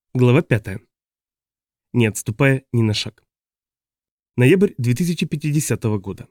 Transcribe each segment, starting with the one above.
Глава 5. Не отступая ни на шаг. Ноябрь 2050 года.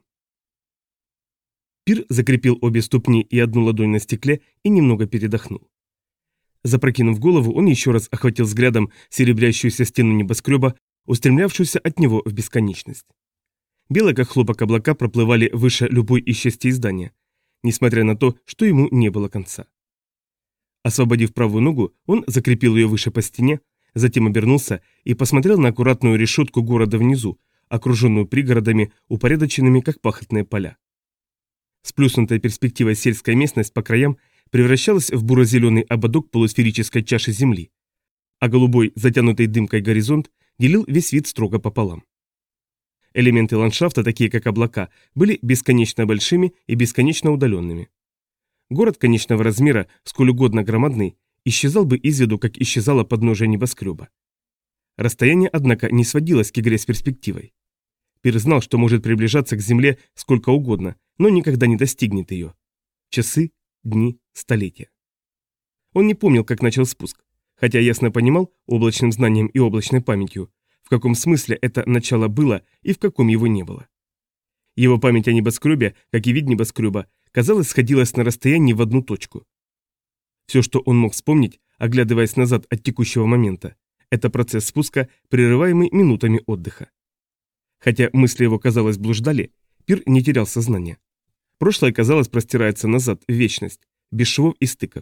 Пир закрепил обе ступни и одну ладонь на стекле и немного передохнул. Запрокинув голову, он еще раз охватил взглядом серебрящуюся стену небоскреба, устремлявшуюся от него в бесконечность. Белые как хлопок облака проплывали выше любой из частей здания, несмотря на то, что ему не было конца. Освободив правую ногу, он закрепил ее выше по стене, затем обернулся и посмотрел на аккуратную решетку города внизу, окруженную пригородами, упорядоченными как пахотные поля. Сплюснутая перспективой сельская местность по краям превращалась в буро-зеленый ободок полусферической чаши земли, а голубой, затянутый дымкой горизонт делил весь вид строго пополам. Элементы ландшафта, такие как облака, были бесконечно большими и бесконечно удаленными. Город конечного размера, сколь угодно громадный, исчезал бы из виду, как исчезало подножие небоскреба. Расстояние, однако, не сводилось к игре с перспективой. Пир знал, что может приближаться к Земле сколько угодно, но никогда не достигнет ее. Часы, дни, столетия. Он не помнил, как начал спуск, хотя ясно понимал облачным знанием и облачной памятью, в каком смысле это начало было и в каком его не было. Его память о небоскребе, как и вид небоскреба, казалось, сходилась на расстоянии в одну точку. Все, что он мог вспомнить, оглядываясь назад от текущего момента, это процесс спуска, прерываемый минутами отдыха. Хотя мысли его, казалось, блуждали, Пир не терял сознания. Прошлое, казалось, простирается назад, в вечность, без швов и стыков.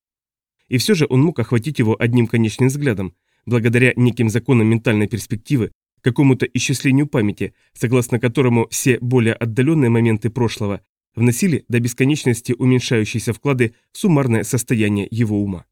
И все же он мог охватить его одним конечным взглядом, благодаря неким законам ментальной перспективы, какому-то исчислению памяти, согласно которому все более отдаленные моменты прошлого вносили до бесконечности уменьшающиеся вклады в суммарное состояние его ума.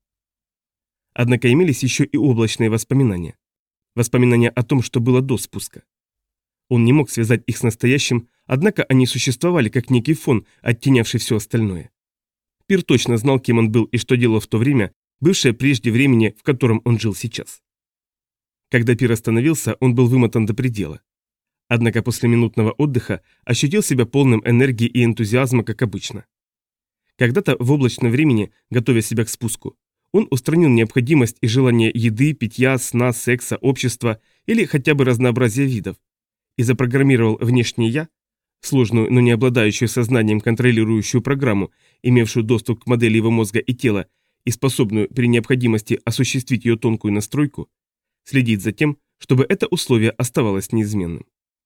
Однако имелись еще и облачные воспоминания. Воспоминания о том, что было до спуска. Он не мог связать их с настоящим, однако они существовали как некий фон, оттенявший все остальное. Пир точно знал, кем он был и что делал в то время, бывшее прежде времени, в котором он жил сейчас. Когда Пир остановился, он был вымотан до предела. Однако после минутного отдыха ощутил себя полным энергии и энтузиазма, как обычно. Когда-то в облачном времени, готовя себя к спуску, он устранил необходимость и желание еды, питья, сна, секса, общества или хотя бы разнообразия видов, и запрограммировал внешнее «я», сложную, но не обладающую сознанием контролирующую программу, имевшую доступ к модели его мозга и тела и способную при необходимости осуществить ее тонкую настройку, следить за тем, чтобы это условие оставалось неизменным.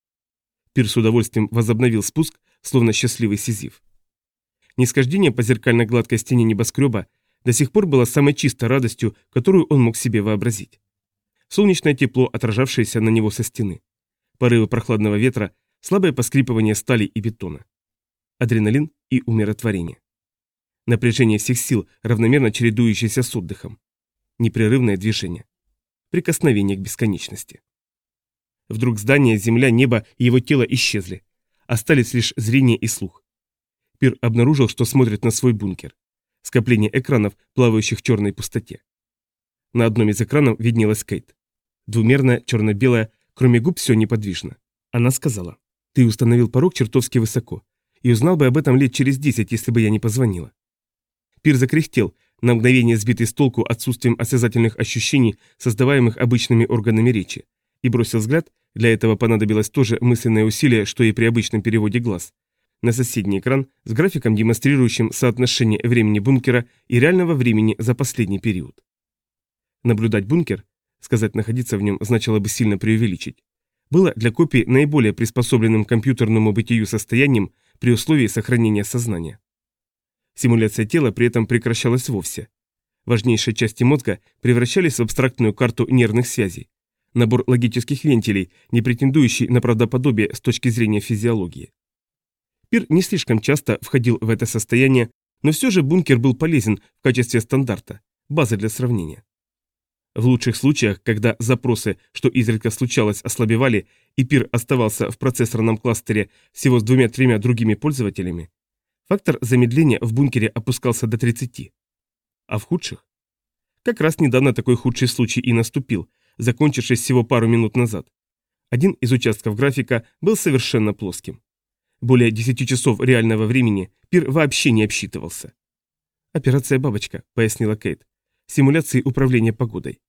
Пир с удовольствием возобновил спуск, словно счастливый Сизиф. Нисхождение по зеркально-гладкой стене небоскреба до сих пор было самой чистой радостью, которую он мог себе вообразить. Солнечное тепло, отражавшееся на него со стены. Порывы прохладного ветра, слабое поскрипывание стали и бетона. Адреналин и умиротворение. Напряжение всех сил, равномерно чередующееся с отдыхом. Непрерывное движение. Прикосновение к бесконечности. Вдруг здание, земля, небо и его тело исчезли. Остались лишь зрение и слух. Пир обнаружил, что смотрит на свой бункер. Скопление экранов, плавающих в черной пустоте. На одном из экранов виднелась Кейт. Двумерная, черно-белая, кроме губ все неподвижно. Она сказала: «Ты установил порог чертовски высоко, и узнал бы об этом лет через 10, если бы я не позвонила». Пир закряхтел, на мгновение сбитый с толку отсутствием осязательных ощущений, создаваемых обычными органами речи, и бросил взгляд, для этого понадобилось то же мысленное усилие, что и при обычном переводе глаз, на соседний экран с графиком, демонстрирующим соотношение времени бункера и реального времени за последний период. Наблюдать бункер, сказать находиться в нем значило бы сильно преувеличить, было для копии наиболее приспособленным к компьютерному бытию состоянием при условии сохранения сознания. Симуляция тела при этом прекращалась вовсе. Важнейшие части мозга превращались в абстрактную карту нервных связей, набор логических вентилей, не претендующий на правдоподобие с точки зрения физиологии. Пир не слишком часто входил в это состояние, но все же бункер был полезен в качестве стандарта, базы для сравнения. В лучших случаях, когда запросы, что изредка случалось, ослабевали, и Пир оставался в процессорном кластере всего с 2-3 другими пользователями, фактор замедления в бункере опускался до 30. А в худших? Как раз недавно такой худший случай и наступил, закончившись всего пару минут назад. Один из участков графика был совершенно плоским. Более 10 часов реального времени Пир вообще не обсчитывался. «Операция «Бабочка», — пояснила Кейт. «Симуляции управления погодой.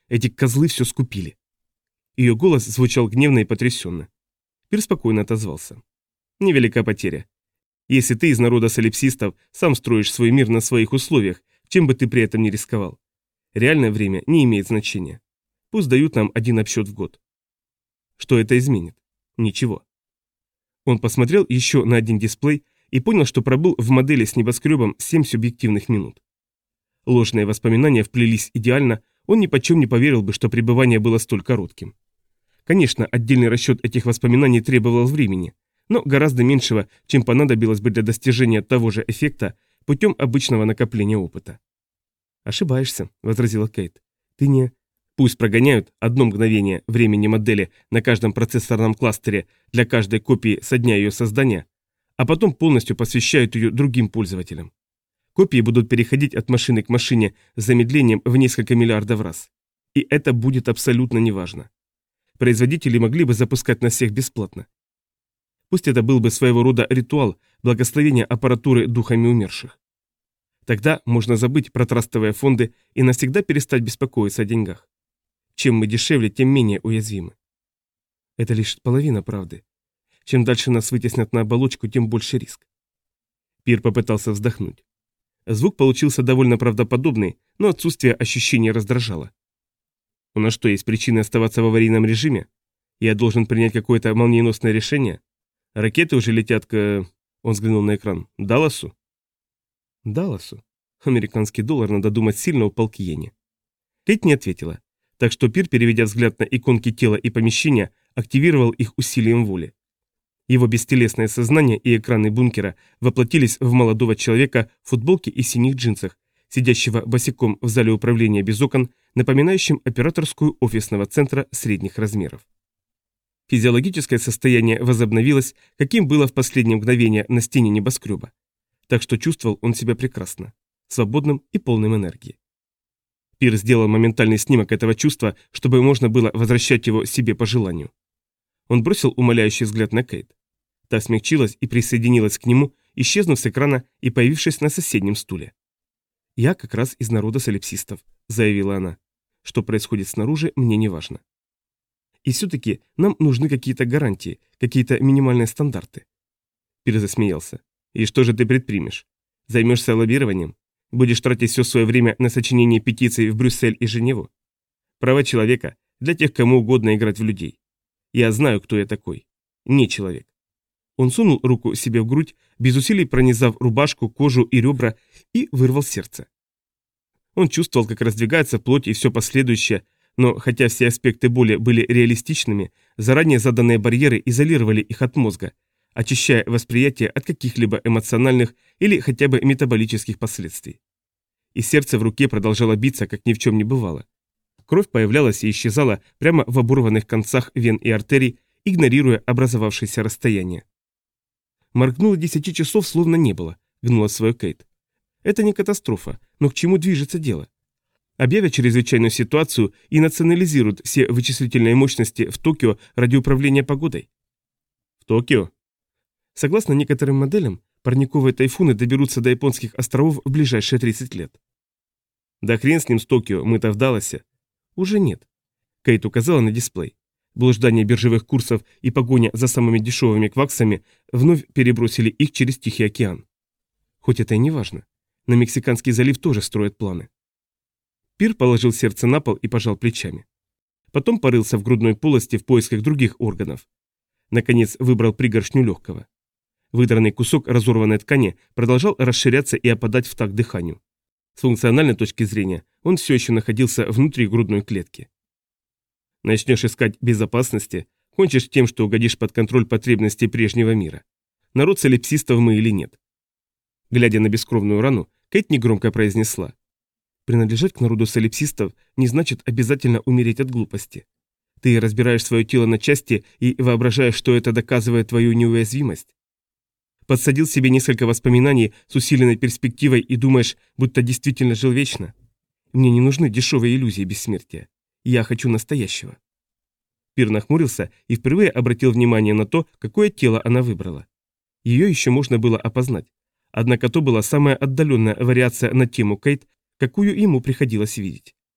Эти козлы все скупили». Ее голос звучал гневно и потрясенно. Пир спокойно отозвался. «Невелика потеря. Если ты из народа солипсистов сам строишь свой мир на своих условиях, чем бы ты при этом ни рисковал. Реальное время не имеет значения. Пусть дают нам один обсчет в год». Что это изменит? Ничего. Он посмотрел еще на один дисплей и понял, что пробыл в модели с небоскребом 7 субъективных минут. Ложные воспоминания вплелись идеально, он ни почем не поверил бы, что пребывание было столь коротким. Конечно, отдельный расчет этих воспоминаний требовал времени, но гораздо меньшего, чем понадобилось бы для достижения того же эффекта путем обычного накопления опыта. «Ошибаешься», — возразила Кейт. «Ты не...» «Пусть прогоняют одно мгновение времени модели на каждом процессорном кластере для каждой копии со дня ее создания, а потом полностью посвящают ее другим пользователям. Копии будут переходить от машины к машине с замедлением в несколько миллиардов раз. И это будет абсолютно неважно. Производители могли бы запускать на всех бесплатно. Пусть это был бы своего рода ритуал благословения аппаратуры духами умерших. Тогда можно забыть про трастовые фонды и навсегда перестать беспокоиться о деньгах. Чем мы дешевле, тем менее уязвимы. Это лишь половина правды. Чем дальше нас вытеснят на оболочку, тем больше риск. Пир попытался вздохнуть. Звук получился довольно правдоподобный, но отсутствие ощущения раздражало. У нас что, есть причины оставаться в аварийном режиме? Я должен принять какое-то молниеносное решение? Ракеты уже летят к... Он взглянул на экран. Далласу? Далласу? Американский доллар, надо думать, сильно упал к иене. Кейт не ответила, так что Пир, переведя взгляд на иконки тела и помещения, активировал их усилием воли. Его бестелесное сознание и экраны бункера воплотились в молодого человека в футболке и синих джинсах, сидящего босиком в зале управления без окон, напоминающем операторскую офисного центра средних размеров. Физиологическое состояние возобновилось, каким было в последнее мгновение на стене небоскреба. Так что чувствовал он себя прекрасно, свободным и полным энергии. Пир сделал моментальный снимок этого чувства, чтобы можно было возвращать его себе по желанию. Он бросил умоляющий взгляд на Кейт. Та смягчилась и присоединилась к нему, исчезнув с экрана и появившись на соседнем стуле. «Я как раз из народа солипсистов», — заявила она. «Что происходит снаружи, мне не важно. И все-таки нам нужны какие-то гарантии, какие-то минимальные стандарты». Пир засмеялся. «И что же ты предпримешь? Займешься лоббированием? Будешь тратить все свое время на сочинение петиций в Брюссель и Женеву? Права человека для тех, кому угодно играть в людей. Я знаю, кто я такой. Не человек». Он сунул руку себе в грудь, без усилий пронизав рубашку, кожу и ребра, и вырвал сердце. Он чувствовал, как раздвигается плоть и все последующее, но хотя все аспекты боли были реалистичными, заранее заданные барьеры изолировали их от мозга, очищая восприятие от каких-либо эмоциональных или хотя бы метаболических последствий. И сердце в руке продолжало биться, как ни в чем не бывало. Кровь появлялась и исчезала прямо в оборванных концах вен и артерий, игнорируя образовавшееся расстояние. Моргнуло 10 часов, словно не было, гнула свою Кейт. Это не катастрофа, но к чему движется дело? Объявят чрезвычайную ситуацию и национализируют все вычислительные мощности в Токио ради управления погодой. В Токио? Согласно некоторым моделям, парниковые тайфуны доберутся до японских островов в ближайшие 30 лет. Да хрен с ним с Токио, мы-то в Далласе. Уже нет. Кейт указала на дисплей. Блуждание биржевых курсов и погоня за самыми дешевыми кваксами вновь перебросили их через Тихий океан. Хоть это и не важно. На Мексиканский залив тоже строят планы. Пир положил сердце на пол и пожал плечами. Потом порылся в грудной полости в поисках других органов. Наконец выбрал пригоршню легкого. Выдранный кусок разорванной ткани продолжал расширяться и опадать в такт дыханию. С функциональной точки зрения он все еще находился внутри грудной клетки. Начнешь искать безопасности, кончишь тем, что угодишь под контроль потребностей прежнего мира. Народ солипсистов мы или нет. Глядя на бескровную рану, Кейт негромко произнесла. Принадлежать к народу солипсистов не значит обязательно умереть от глупости. Ты разбираешь свое тело на части и воображаешь, что это доказывает твою неуязвимость. Подсадил себе несколько воспоминаний с усиленной перспективой и думаешь, будто действительно жил вечно. Мне не нужны дешевые иллюзии бессмертия. Я хочу настоящего. Пир нахмурился и впервые обратил внимание на то, какое тело она выбрала. Ее еще можно было опознать. Однако то была самая отдаленная вариация на тему Кейт, какую ему приходилось видеть.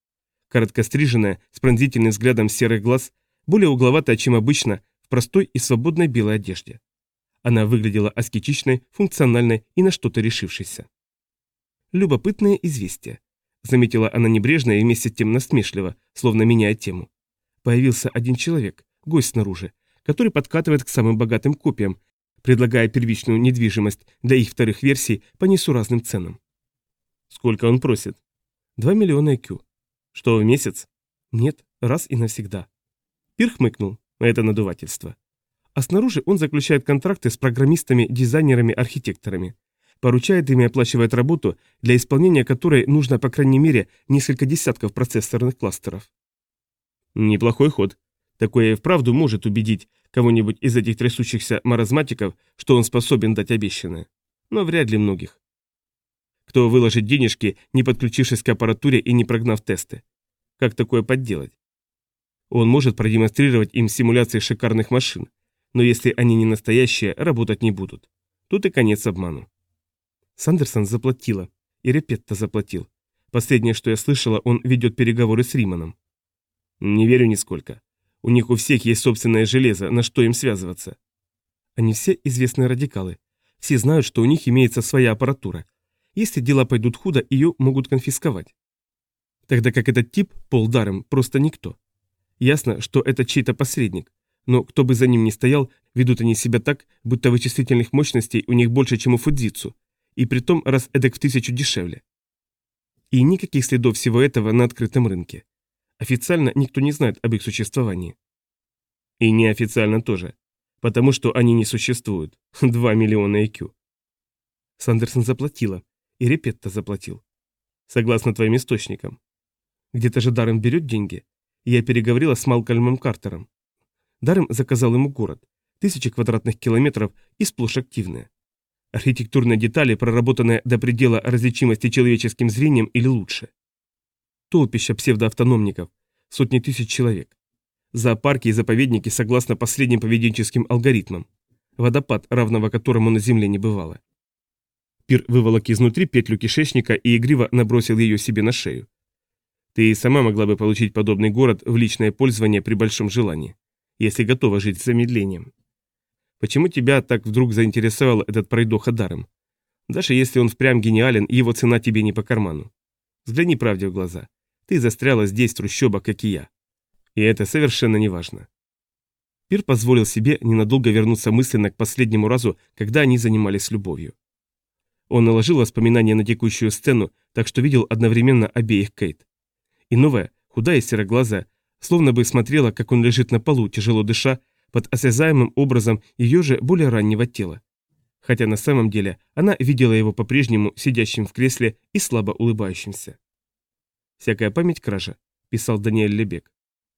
короткостриженная, с пронзительным взглядом серых глаз, более угловатая, чем обычно, в простой и свободной белой одежде. Она выглядела аскетичной, функциональной и на что-то решившейся. «Любопытное известие», — заметила она небрежно и вместе с тем насмешливо, словно меняя тему. «Появился один человек, гость снаружи, который подкатывает к самым богатым копиям, предлагая первичную недвижимость для их вторых версий по несуразным ценам». «Сколько он просит?» 2 миллиона IQ. Что, в месяц? Нет, раз и навсегда. Пир хмыкнул. Это надувательство. А снаружи он заключает контракты с программистами, дизайнерами, архитекторами. Поручает им и оплачивает работу, для исполнения которой нужно по крайней мере несколько десятков процессорных кластеров. Неплохой ход. Такое и вправду может убедить кого-нибудь из этих трясущихся маразматиков, что он способен дать обещанное. Но вряд ли многих. Кто выложит денежки, не подключившись к аппаратуре и не прогнав тесты? Как такое подделать? Он может продемонстрировать им симуляции шикарных машин, но если они не настоящие, работать не будут. Тут и конец обману. Сандерсон заплатила, и Репетто заплатил. Последнее, что я слышала, он ведет переговоры с Риманом. Не верю нисколько. У них у всех есть собственное железо, на что им связываться. Они все известные радикалы. Все знают, что у них имеется своя аппаратура. Если дела пойдут худо, ее могут конфисковать. Тогда как этот тип, Пол Даррем, просто никто. Ясно, что это чей-то посредник, но кто бы за ним ни стоял, ведут они себя так, будто вычислительных мощностей у них больше, чем у Фудзицу, и притом раз эдак в 1000 дешевле. И никаких следов всего этого на открытом рынке. Официально никто не знает об их существовании. И неофициально тоже, потому что они не существуют. 2 миллиона IQ. Сандерсон заплатила. И Репетто заплатил. Согласно твоим источникам. Где-то же Даррем берет деньги. Я переговорила с Малкольмом Картером. Даррем заказал ему город. 1000 квадратных километров и сплошь активные. Архитектурные детали, проработанные до предела различимости человеческим зрением или лучше. Толпища псевдоавтономников. Сотни тысяч человек. Зоопарки и заповедники согласно последним поведенческим алгоритмам. Водопад, равного которому на Земле не бывало. Пир выволок изнутри петлю кишечника и игриво набросил ее себе на шею. Ты и сама могла бы получить подобный город в личное пользование при большом желании, если готова жить с замедлением. Почему тебя так вдруг заинтересовал этот пройдоха Даррем? Даже если он впрямь гениален, его цена тебе не по карману. Взгляни правде в глаза. Ты застряла здесь в трущобах, как и я. И это совершенно не важно. Пир позволил себе ненадолго вернуться мысленно к последнему разу, когда они занимались любовью. Он наложил воспоминания на текущую сцену, так что видел одновременно обеих Кейт. И новая, худая и сероглазая, словно бы смотрела, как он лежит на полу, тяжело дыша, под осязаемым образом ее же более раннего тела. Хотя на самом деле она видела его по-прежнему сидящим в кресле и слабо улыбающимся. «Всякая память кража», – писал Даниэль Лебек.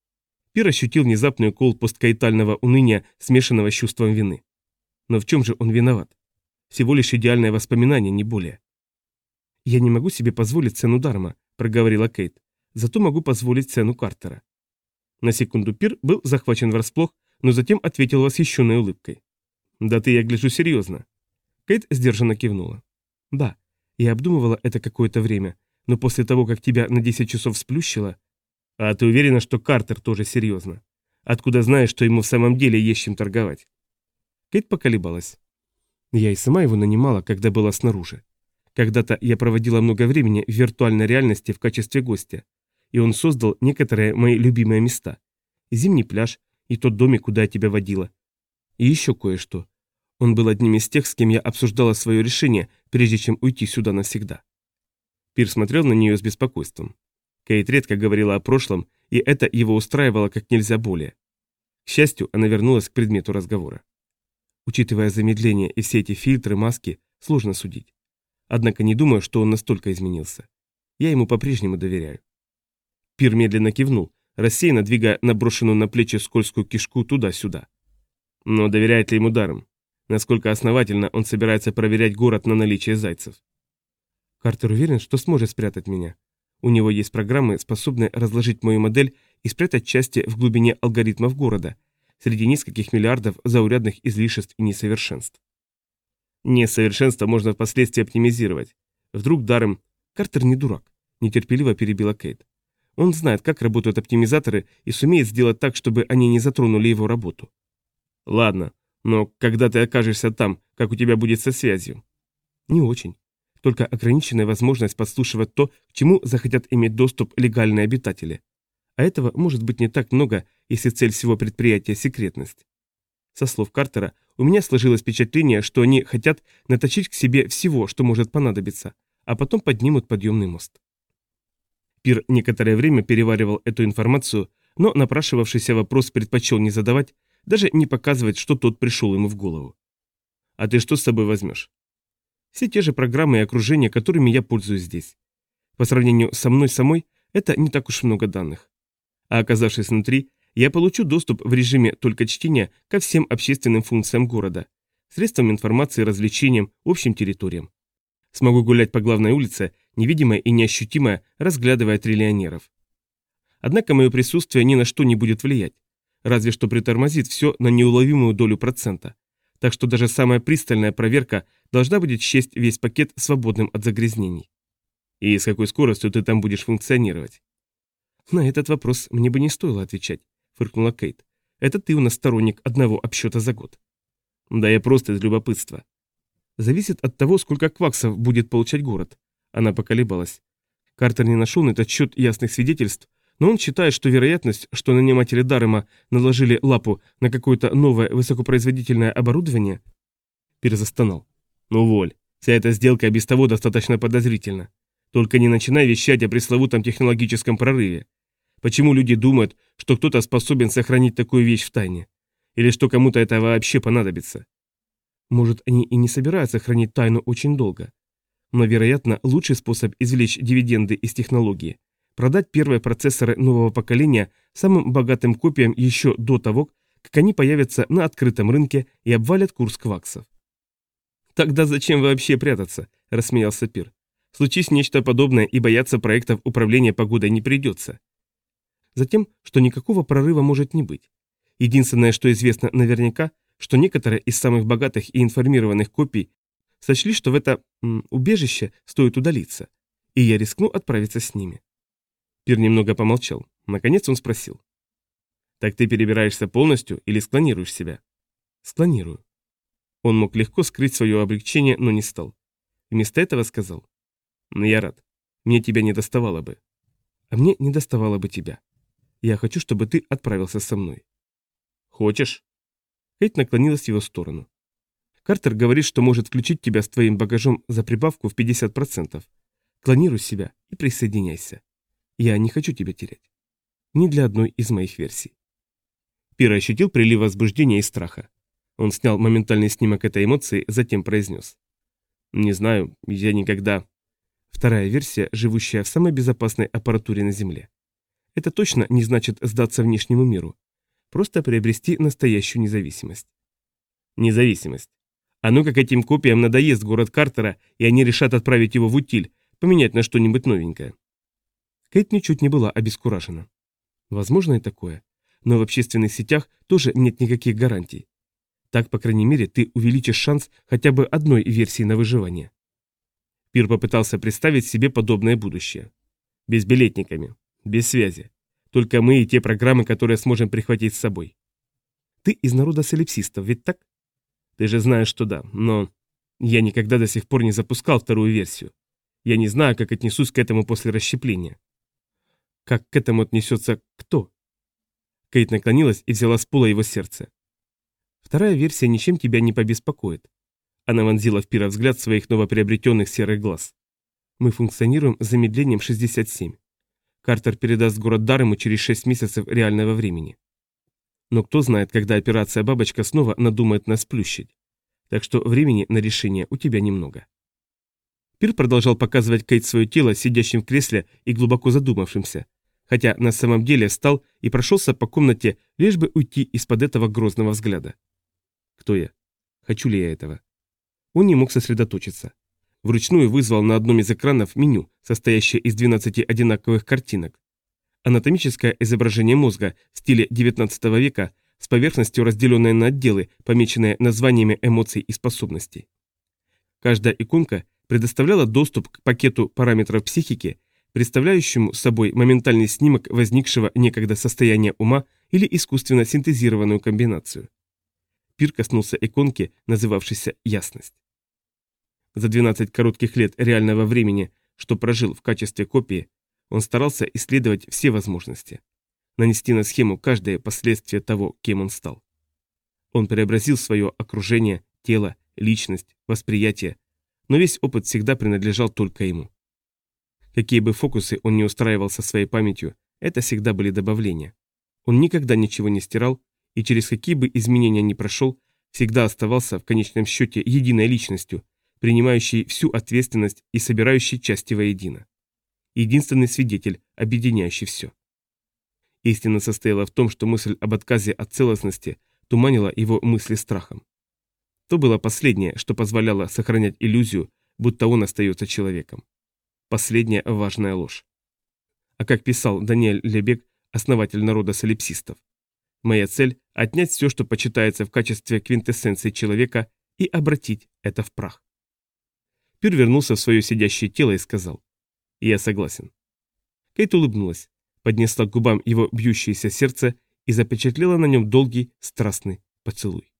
Пир ощутил внезапный укол посткаитального уныния, смешанного с чувством вины. Но в чем же он виноват? Всего лишь идеальное воспоминание, не более. «Я не могу себе позволить цену Даррема», — проговорила Кейт. «Зато могу позволить цену Картера». На секунду Пир был захвачен врасплох, но затем ответил восхищенной улыбкой. «Да ты, я гляжу, серьезно». Кейт сдержанно кивнула. «Да, я обдумывала это какое-то время, но после того, как тебя на 10 часов сплющило...» «А ты уверена, что Картер тоже серьезно? Откуда знаешь, что ему в самом деле есть чем торговать?» Кейт поколебалась. Я и сама его нанимала, когда была снаружи. Когда-то я проводила много времени в виртуальной реальности в качестве гостя, и он создал некоторые мои любимые места. Зимний пляж и тот домик, куда я тебя водила. И еще кое-что. Он был одним из тех, с кем я обсуждала свое решение, прежде чем уйти сюда навсегда. Пир смотрел на нее с беспокойством. Кейт редко говорила о прошлом, и это его устраивало как нельзя более. К счастью, она вернулась к предмету разговора. Учитывая замедление и все эти фильтры, маски, сложно судить. Однако не думаю, что он настолько изменился. Я ему по-прежнему доверяю. Пир медленно кивнул, рассеянно двигая наброшенную на плечи скользкую кишку туда-сюда. Но доверяет ли ему Даррем? Насколько основательно он собирается проверять город на наличие зайцев? Картер уверен, что сможет спрятать меня. У него есть программы, способные разложить мою модель и спрятать части в глубине алгоритмов города, среди нескольких миллиардов заурядных излишеств и несовершенств. Несовершенство можно впоследствии оптимизировать. Вдруг Даррем... Картер не дурак, нетерпеливо перебила Кейт. Он знает, как работают оптимизаторы и сумеет сделать так, чтобы они не затронули его работу. Ладно, но когда ты окажешься там, как у тебя будет со связью? Не очень. Только ограниченная возможность подслушивать то, к чему захотят иметь доступ легальные обитатели. А этого может быть не так много, если цель всего предприятия – секретность. Со слов Картера, у меня сложилось впечатление, что они хотят наточить к себе всего, что может понадобиться, а потом поднимут подъемный мост. Пир некоторое время переваривал эту информацию, но напрашивавшийся вопрос предпочел не задавать, даже не показывать, что тот пришел ему в голову. «А ты что с собой возьмешь?» «Все те же программы и окружения, которыми я пользуюсь здесь. По сравнению со мной самой, это не так уж много данных. А оказавшись внутри, я получу доступ в режиме только чтения ко всем общественным функциям города, средствам информации, развлечениям, общим территориям. Смогу гулять по главной улице, невидимая и неощутимая, разглядывая триллионеров. Однако мое присутствие ни на что не будет влиять, разве что притормозит все на неуловимую долю процента. Так что даже самая пристальная проверка должна будет счесть весь пакет свободным от загрязнений. И с какой скоростью ты там будешь функционировать? На этот вопрос мне бы не стоило отвечать, фыркнула Кейт. Это ты у нас сторонник одного обсчета за год. Да я просто из любопытства. Зависит от того, сколько кваксов будет получать город. Она поколебалась. Картер не нашел на этот счет ясных свидетельств, но он считает, что вероятность, что наниматели Дарема наложили лапу на какое-то новое высокопроизводительное оборудование, перезастонал. Ну воль, вся эта сделка без того достаточно подозрительна. Только не начинай вещать о пресловутом технологическом прорыве. Почему люди думают, что кто-то способен сохранить такую вещь в тайне? Или что кому-то это вообще понадобится? Может, они и не собираются хранить тайну очень долго. Но, вероятно, лучший способ извлечь дивиденды из технологии – продать первые процессоры нового поколения самым богатым копиям еще до того, как они появятся на открытом рынке и обвалят курс кваксов. «Тогда зачем вообще прятаться?» – рассмеялся Пир. «Случись нечто подобное, и бояться проектов управления погодой не придется». Затем, что никакого прорыва может не быть. Единственное, что известно наверняка, что некоторые из самых богатых и информированных копий сочли, что в это убежище стоит удалиться, и я рискну отправиться с ними. Пир немного помолчал. Наконец он спросил. «Так ты перебираешься полностью или склонируешь себя?» «Склонирую». Он мог легко скрыть свое облегчение, но не стал. Вместо этого сказал. «Ну я рад. Мне тебя не доставало бы». «А мне не доставало бы тебя. Я хочу, чтобы ты отправился со мной». «Хочешь?» Кейт наклонилась в его сторону. «Картер говорит, что может включить тебя с твоим багажом за прибавку в 50%. Клонируй себя и присоединяйся. Я не хочу тебя терять. Ни для одной из моих версий». Пир ощутил прилив возбуждения и страха. Он снял моментальный снимок этой эмоции, затем произнес. «Не знаю, я никогда...» Вторая версия, живущая в самой безопасной аппаратуре на Земле. Это точно не значит сдаться внешнему миру. Просто приобрести настоящую независимость. Независимость. А ну как этим копиям надоест город Картера, и они решат отправить его в утиль, поменять на что-нибудь новенькое. Кейт ничуть не была обескуражена. Возможно и такое. Но в общественных сетях тоже нет никаких гарантий. Так, по крайней мере, ты увеличишь шанс хотя бы одной версии на выживание. Пир попытался представить себе подобное будущее. Безбилетниками, без связи. Только мы и те программы, которые сможем прихватить с собой. Ты из народа солипсистов, ведь так? Ты же знаешь, что да, но... Я никогда до сих пор не запускал вторую версию. Я не знаю, как отнесусь к этому после расщепления. Как к этому отнесется кто? Кейт наклонилась и взяла с пола его сердце. Вторая версия ничем тебя не побеспокоит. Она вонзила в Пира взгляд своих новоприобретенных серых глаз. Мы функционируем с замедлением 67. Картер передаст город Дарему через 6 месяцев реального времени. Но кто знает, когда операция «Бабочка» снова надумает нас плющить. Так что времени на решение у тебя немного. Пир продолжал показывать Кейт свое тело, сидящим в кресле и глубоко задумавшимся, хотя на самом деле встал и прошелся по комнате, лишь бы уйти из-под этого грозного взгляда. Кто я? Хочу ли я этого? Он не мог сосредоточиться. Вручную вызвал на одном из экранов меню, состоящее из 12 одинаковых картинок. Анатомическое изображение мозга в стиле 19 века с поверхностью, разделенной на отделы, помеченные названиями эмоций и способностей. Каждая иконка предоставляла доступ к пакету параметров психики, представляющему собой моментальный снимок возникшего некогда состояния ума или искусственно синтезированную комбинацию. Пир коснулся иконки, называвшейся «Ясность». За 12 коротких лет реального времени, что прожил в качестве копии, он старался исследовать все возможности, нанести на схему каждое последствие того, кем он стал. Он преобразил свое окружение, тело, личность, восприятие, но весь опыт всегда принадлежал только ему. Какие бы фокусы он ни устраивал со своей памятью, это всегда были добавления. Он никогда ничего не стирал, и через какие бы изменения ни прошел, всегда оставался в конечном счете единой личностью, принимающей всю ответственность и собирающей части воедино. Единственный свидетель, объединяющий все. Истина состояла в том, что мысль об отказе от целостности туманила его мысли страхом. То было последнее, что позволяло сохранять иллюзию, будто он остается человеком. Последняя важная ложь. А как писал Даниэль Лебек, основатель народа солипсистов, моя цель – отнять все, что почитается в качестве квинтэссенции человека, и обратить это в прах. Пир вернулся в свое сидящее тело и сказал: «Я согласен». Кейт улыбнулась, поднесла к губам его бьющееся сердце и запечатлела на нем долгий, страстный поцелуй.